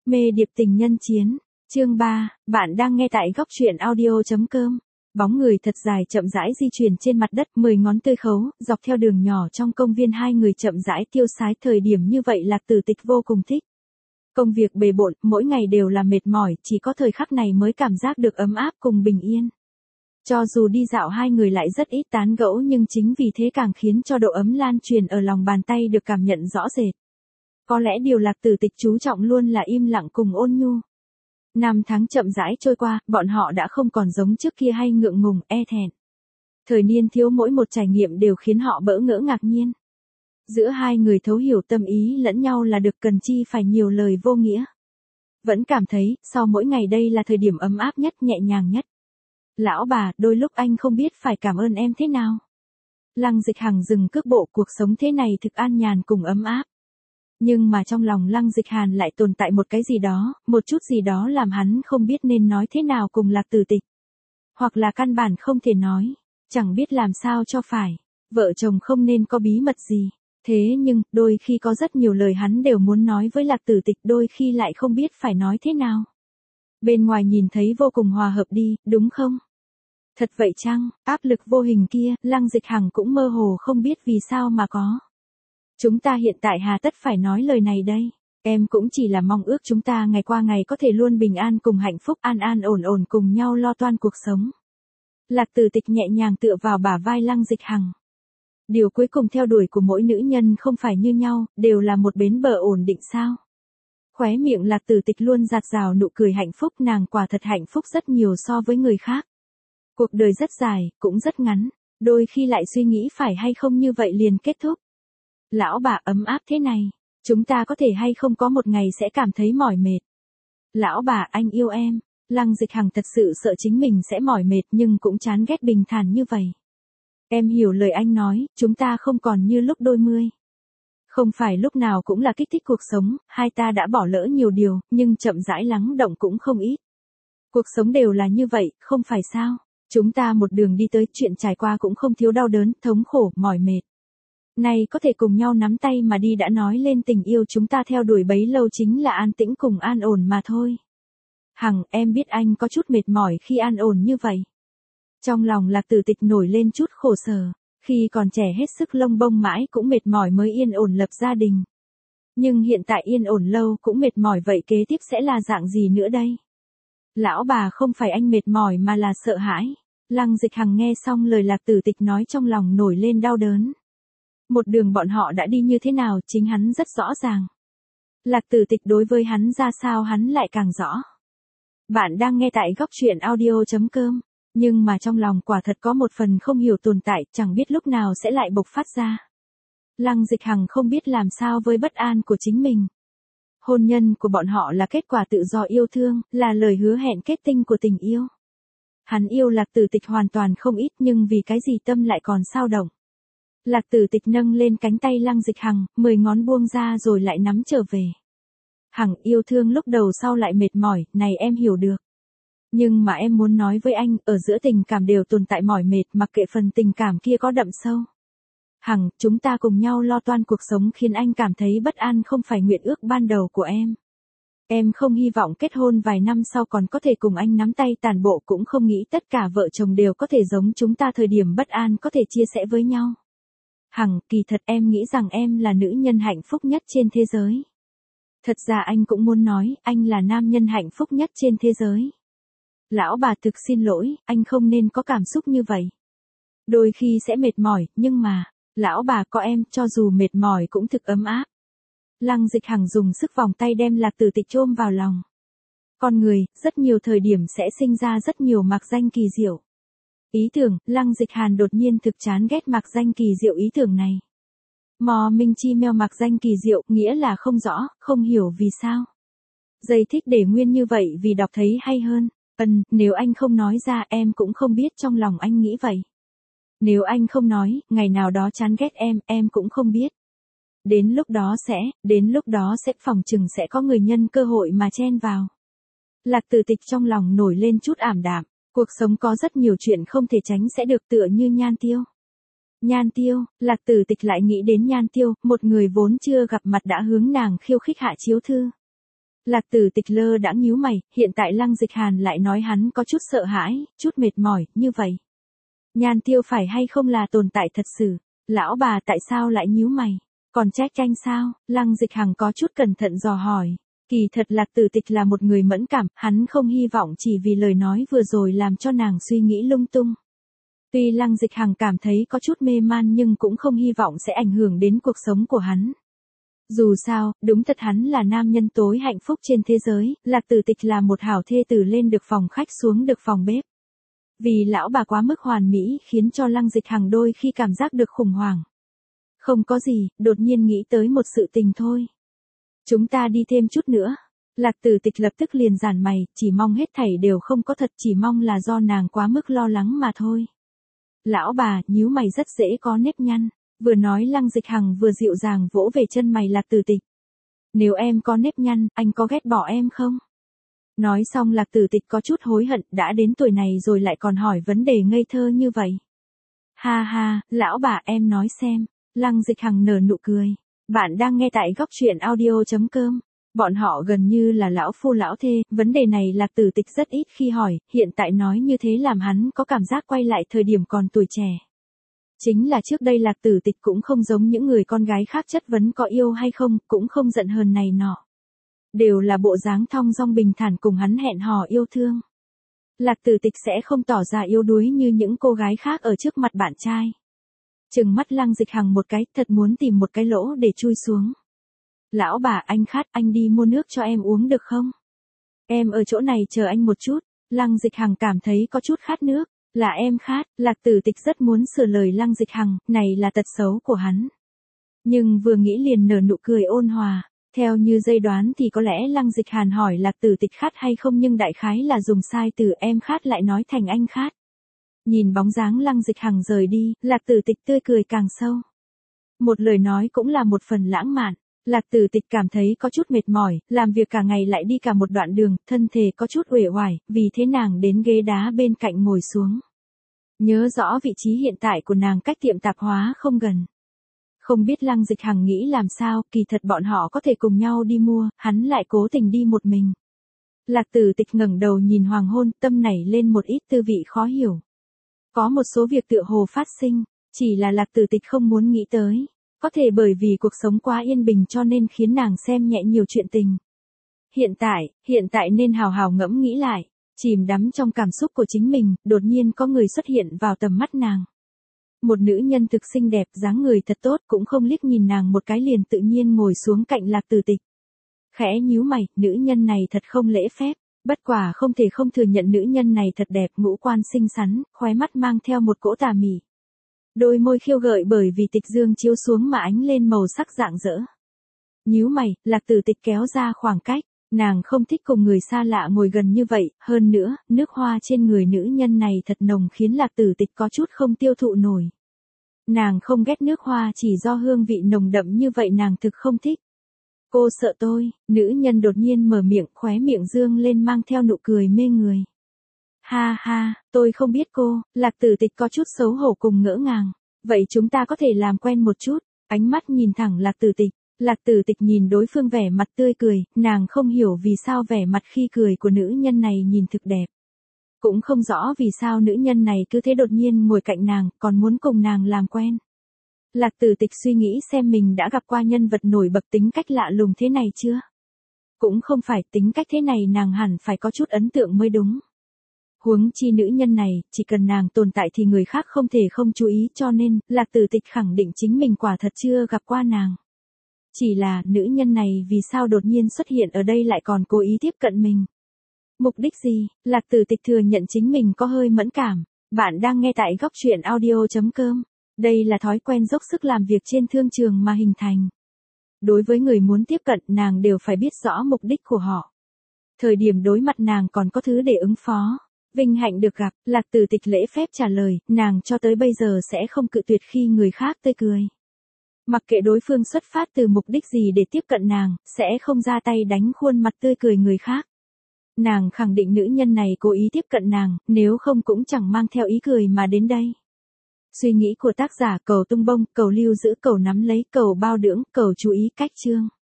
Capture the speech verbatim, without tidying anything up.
Mê điệp tình nhân chiến, chương ba, bạn đang nghe tại góc truyện audio chấm com. Bóng người thật dài chậm rãi di chuyển trên mặt đất, mười ngón tươi khấu, dọc theo đường nhỏ trong công viên hai người chậm rãi tiêu sái. Thời điểm như vậy Lạc Tử Tịch vô cùng thích. Công việc bề bộn, mỗi ngày đều là mệt mỏi, chỉ có thời khắc này mới cảm giác được ấm áp cùng bình yên. Cho dù đi dạo hai người lại rất ít tán gẫu, nhưng chính vì thế càng khiến cho độ ấm lan truyền ở lòng bàn tay được cảm nhận rõ rệt. Có lẽ điều Lạc Tử Tịch chú trọng luôn là im lặng cùng ôn nhu. Năm tháng chậm rãi trôi qua, bọn họ đã không còn giống trước kia hay ngượng ngùng, e thẹn. Thời niên thiếu mỗi một trải nghiệm đều khiến họ bỡ ngỡ ngạc nhiên. Giữa hai người thấu hiểu tâm ý lẫn nhau là được, cần chi phải nhiều lời vô nghĩa. Vẫn cảm thấy, sau mỗi ngày đây là thời điểm ấm áp nhất, nhẹ nhàng nhất. Lão bà, đôi lúc anh không biết phải cảm ơn em thế nào. Lăng Dịch Hằng dừng cước bộ, cuộc sống thế này thực an nhàn cùng ấm áp. Nhưng mà trong lòng Lăng Dịch Hàn lại tồn tại một cái gì đó, một chút gì đó làm hắn không biết nên nói thế nào cùng Lạc Tử Tịch. Hoặc là căn bản không thể nói, chẳng biết làm sao cho phải. Vợ chồng không nên có bí mật gì. Thế nhưng, đôi khi có rất nhiều lời hắn đều muốn nói với Lạc Tử Tịch, đôi khi lại không biết phải nói thế nào. Bên ngoài nhìn thấy vô cùng hòa hợp đi, đúng không? Thật vậy chăng? Áp lực vô hình kia, Lăng Dịch Hằng cũng mơ hồ không biết vì sao mà có. Chúng ta hiện tại hà tất phải nói lời này đây. Em cũng chỉ là mong ước chúng ta ngày qua ngày có thể luôn bình an cùng hạnh phúc, an an ổn ổn cùng nhau lo toan cuộc sống. Lạc Tử Tịch nhẹ nhàng tựa vào bả vai Lăng Dịch Hằng. Điều cuối cùng theo đuổi của mỗi nữ nhân không phải như nhau, đều là một bến bờ ổn định sao? Khóe miệng Lạc Tử Tịch luôn dạt dào nụ cười hạnh phúc, nàng quả thật hạnh phúc rất nhiều so với người khác. Cuộc đời rất dài, cũng rất ngắn, đôi khi lại suy nghĩ phải hay không như vậy liền kết thúc. Lão bà, ấm áp thế này, chúng ta có thể hay không có một ngày sẽ cảm thấy mỏi mệt. Lão bà, anh yêu em. Lăng Dịch Hằng thật sự sợ chính mình sẽ mỏi mệt nhưng cũng chán ghét bình thản như vậy. Em hiểu lời anh nói, chúng ta không còn như lúc đôi mươi. Không phải lúc nào cũng là kích thích cuộc sống, hai ta đã bỏ lỡ nhiều điều, nhưng chậm rãi lắng động cũng không ít. Cuộc sống đều là như vậy, không phải sao? Chúng ta một đường đi tới, chuyện trải qua cũng không thiếu đau đớn, thống khổ, mỏi mệt. Này có thể cùng nhau nắm tay mà đi, đã nói lên tình yêu chúng ta theo đuổi bấy lâu chính là an tĩnh cùng an ổn mà thôi. Hằng, em biết anh có chút mệt mỏi khi an ổn như vậy. Trong lòng Lạc Tử Tịch nổi lên chút khổ sở, khi còn trẻ hết sức lông bông mãi cũng mệt mỏi mới yên ổn lập gia đình. Nhưng hiện tại yên ổn lâu cũng mệt mỏi, vậy kế tiếp sẽ là dạng gì nữa đây? Lão bà, không phải anh mệt mỏi mà là sợ hãi. Lăng Dịch Hằng nghe xong lời Lạc Tử Tịch nói trong lòng nổi lên đau đớn. Một đường bọn họ đã đi như thế nào chính hắn rất rõ ràng. Lạc Tử Tịch đối với hắn ra sao hắn lại càng rõ. Bạn đang nghe tại góc truyện audio chấm com. Nhưng mà trong lòng quả thật có một phần không hiểu tồn tại, chẳng biết lúc nào sẽ lại bộc phát ra. Lăng Dịch Hằng không biết làm sao với bất an của chính mình. Hôn nhân của bọn họ là kết quả tự do yêu thương, là lời hứa hẹn kết tinh của tình yêu. Hắn yêu Lạc Tử Tịch hoàn toàn không ít, nhưng vì cái gì tâm lại còn xao động. Lạc Tử Tịch nâng lên cánh tay Lăng Dịch Hằng, mười ngón buông ra rồi lại nắm trở về. Hằng, yêu thương lúc đầu sau lại mệt mỏi, này em hiểu được. Nhưng mà em muốn nói với anh, ở giữa tình cảm đều tồn tại mỏi mệt, mặc kệ phần tình cảm kia có đậm sâu. Hằng, chúng ta cùng nhau lo toan cuộc sống khiến anh cảm thấy bất an không phải nguyện ước ban đầu của em. Em không hy vọng kết hôn vài năm sau còn có thể cùng anh nắm tay tàn bộ, cũng không nghĩ tất cả vợ chồng đều có thể giống chúng ta thời điểm bất an có thể chia sẻ với nhau. Hằng, kỳ thật em nghĩ rằng em là nữ nhân hạnh phúc nhất trên thế giới. Thật ra anh cũng muốn nói, anh là nam nhân hạnh phúc nhất trên thế giới. Lão bà, thực xin lỗi, anh không nên có cảm xúc như vậy. Đôi khi sẽ mệt mỏi, nhưng mà, lão bà có em, cho dù mệt mỏi cũng thực ấm áp. Lăng Dịch Hằng dùng sức vòng tay đem Lạc Tử Tịch chôm vào lòng. Con người, rất nhiều thời điểm sẽ sinh ra rất nhiều mạc danh kỳ diệu. Ý tưởng, Lăng Dịch Hàn đột nhiên thực chán ghét mạc danh kỳ diệu ý tưởng này. Mò minh chi meo mạc danh kỳ diệu, nghĩa là không rõ, không hiểu vì sao. Giải thích để nguyên như vậy vì đọc thấy hay hơn. Ừm, nếu anh không nói ra em cũng không biết trong lòng anh nghĩ vậy. Nếu anh không nói, ngày nào đó chán ghét em, em cũng không biết. Đến lúc đó sẽ, đến lúc đó sẽ phòng chừng sẽ có người nhân cơ hội mà chen vào. Lạc Tử Tịch trong lòng nổi lên chút ảm đạm, cuộc sống có rất nhiều chuyện không thể tránh sẽ được, tựa như Nhan Tiêu. Nhan Tiêu, Lạc Tử Tịch lại nghĩ đến Nhan Tiêu, một người vốn chưa gặp mặt đã hướng nàng khiêu khích hạ chiếu thư. Lạc Tử Tịch lơ đãng nhíu mày, hiện tại Lăng Dịch Hàn lại nói hắn có chút sợ hãi, chút mệt mỏi, như vậy. Nhan Tiêu phải hay không là tồn tại thật sự? Lão bà tại sao lại nhíu mày? Còn trách anh sao? Lăng Dịch Hằng có chút cẩn thận dò hỏi. Kỳ thật Lạc Tử Tịch là một người mẫn cảm, hắn không hy vọng chỉ vì lời nói vừa rồi làm cho nàng suy nghĩ lung tung. Tuy Lăng Dịch Hằng cảm thấy có chút mê man nhưng cũng không hy vọng sẽ ảnh hưởng đến cuộc sống của hắn. Dù sao, đúng thật hắn là nam nhân tối hạnh phúc trên thế giới, Lạc Tử Tịch là một hảo thê tử lên được phòng khách xuống được phòng bếp. Vì lão bà quá mức hoàn mỹ khiến cho Lăng Dịch Hằng đôi khi cảm giác được khủng hoảng. Không có gì, đột nhiên nghĩ tới một sự tình thôi. Chúng ta đi thêm chút nữa. Lạc Tử Tịch lập tức liền giản mày, chỉ mong hết thảy đều không có thật, chỉ mong là do nàng quá mức lo lắng mà thôi. Lão bà, nhíu mày rất dễ có nếp nhăn. Vừa nói Lăng Dịch Hằng vừa dịu dàng vỗ về chân mày Lạc Tử Tịch. Nếu em có nếp nhăn, anh có ghét bỏ em không? Nói xong Lạc Tử Tịch có chút hối hận, đã đến tuổi này rồi lại còn hỏi vấn đề ngây thơ như vậy. Ha ha, lão bà em nói xem. Lăng Dịch Hằng nở nụ cười. Bạn đang nghe tại góc truyện audio chấm com. Bọn họ gần như là lão phu lão thê, vấn đề này Lạc Tử Tịch rất ít khi hỏi, hiện tại nói như thế làm hắn có cảm giác quay lại thời điểm còn tuổi trẻ. Chính là trước đây Lạc Tử Tịch cũng không giống những người con gái khác chất vấn có yêu hay không, cũng không giận hờn này nọ. Đều là bộ dáng thong dong bình thản cùng hắn hẹn hò yêu thương. Lạc Tử Tịch sẽ không tỏ ra yếu đuối như những cô gái khác ở trước mặt bạn trai. Trừng mắt Lăng Dịch Hằng một cái, thật muốn tìm một cái lỗ để chui xuống. Lão bà, anh khát, anh đi mua nước cho em uống được không? Em ở chỗ này chờ anh một chút. Lăng Dịch Hằng cảm thấy có chút khát nước. Là em khát. Lạc Tử Tịch rất muốn sửa lời Lăng Dịch Hằng, này là tật xấu của hắn. Nhưng vừa nghĩ liền nở nụ cười ôn hòa. Theo như dây đoán thì có lẽ Lăng Dịch Hàn hỏi Lạc Tử Tịch khát hay không, nhưng đại khái là dùng sai từ em khát lại nói thành anh khát. Nhìn bóng dáng Lăng Dịch Hằng rời đi, Lạc Tử Tịch tươi cười càng sâu. Một lời nói cũng là một phần lãng mạn. Lạc Tử Tịch cảm thấy có chút mệt mỏi, làm việc cả ngày lại đi cả một đoạn đường, thân thể có chút uể oải, vì thế nàng đến ghế đá bên cạnh ngồi xuống. Nhớ rõ vị trí hiện tại của nàng cách tiệm tạp hóa không gần. Không biết Lăng Dịch Hằng nghĩ làm sao, kỳ thật bọn họ có thể cùng nhau đi mua, hắn lại cố tình đi một mình. Lạc Tử Tịch ngẩng đầu nhìn hoàng hôn, tâm nảy lên một ít tư vị khó hiểu. Có một số việc tựa hồ phát sinh, chỉ là Lạc Tử Tịch không muốn nghĩ tới. Có thể bởi vì cuộc sống quá yên bình cho nên khiến nàng xem nhẹ nhiều chuyện tình. Hiện tại, hiện tại nên hào hào ngẫm nghĩ lại, chìm đắm trong cảm xúc của chính mình, đột nhiên có người xuất hiện vào tầm mắt nàng. Một nữ nhân thực xinh đẹp, dáng người thật tốt, cũng không liếc nhìn nàng một cái liền tự nhiên ngồi xuống cạnh Lạc Tử Tịch. Khẽ nhíu mày, nữ nhân này thật không lễ phép, bất quả không thể không thừa nhận nữ nhân này thật đẹp, ngũ quan xinh xắn, khóe mắt mang theo một cỗ tà mị. Đôi môi khiêu gợi bởi vì tịch dương chiếu xuống mà ánh lên màu sắc rạng rỡ. Nhíu mày, Lạc Tử Tịch kéo ra khoảng cách, nàng không thích cùng người xa lạ ngồi gần như vậy, hơn nữa, nước hoa trên người nữ nhân này thật nồng khiến Lạc Tử Tịch có chút không tiêu thụ nổi. Nàng không ghét nước hoa, chỉ do hương vị nồng đậm như vậy nàng thực không thích. Cô sợ tôi, nữ nhân đột nhiên mở miệng, khóe miệng dương lên mang theo nụ cười mê người. Ha ha, tôi không biết cô. Lạc Tử Tịch có chút xấu hổ cùng ngỡ ngàng. Vậy chúng ta có thể làm quen một chút. Ánh mắt nhìn thẳng Lạc Tử Tịch. Lạc Tử Tịch nhìn đối phương vẻ mặt tươi cười, nàng không hiểu vì sao vẻ mặt khi cười của nữ nhân này nhìn thực đẹp. Cũng không rõ vì sao nữ nhân này cứ thế đột nhiên ngồi cạnh nàng, còn muốn cùng nàng làm quen. Lạc Tử Tịch suy nghĩ xem mình đã gặp qua nhân vật nổi bật tính cách lạ lùng thế này chưa? Cũng không phải, tính cách thế này nàng hẳn phải có chút ấn tượng mới đúng. Huống chi nữ nhân này, chỉ cần nàng tồn tại thì người khác không thể không chú ý, cho nên, Lạc Tử Tịch khẳng định chính mình quả thật chưa gặp qua nàng. Chỉ là, nữ nhân này vì sao đột nhiên xuất hiện ở đây lại còn cố ý tiếp cận mình? Mục đích gì? Lạc Tử Tịch thừa nhận chính mình có hơi mẫn cảm. Bạn đang nghe tại góc truyện audio chấm com. Đây là thói quen dốc sức làm việc trên thương trường mà hình thành. Đối với người muốn tiếp cận, nàng đều phải biết rõ mục đích của họ. Thời điểm đối mặt nàng còn có thứ để ứng phó. Vinh hạnh được gặp, Lạc Tử Tịch lễ phép trả lời, nàng cho tới bây giờ sẽ không cự tuyệt khi người khác tươi cười. Mặc kệ đối phương xuất phát từ mục đích gì để tiếp cận nàng, sẽ không ra tay đánh khuôn mặt tươi cười người khác. Nàng khẳng định nữ nhân này cố ý tiếp cận nàng, nếu không cũng chẳng mang theo ý cười mà đến đây. Suy nghĩ của tác giả: cầu tung bông, cầu lưu giữ, cầu nắm lấy, cầu bao dưỡng, cầu chú ý cách chương.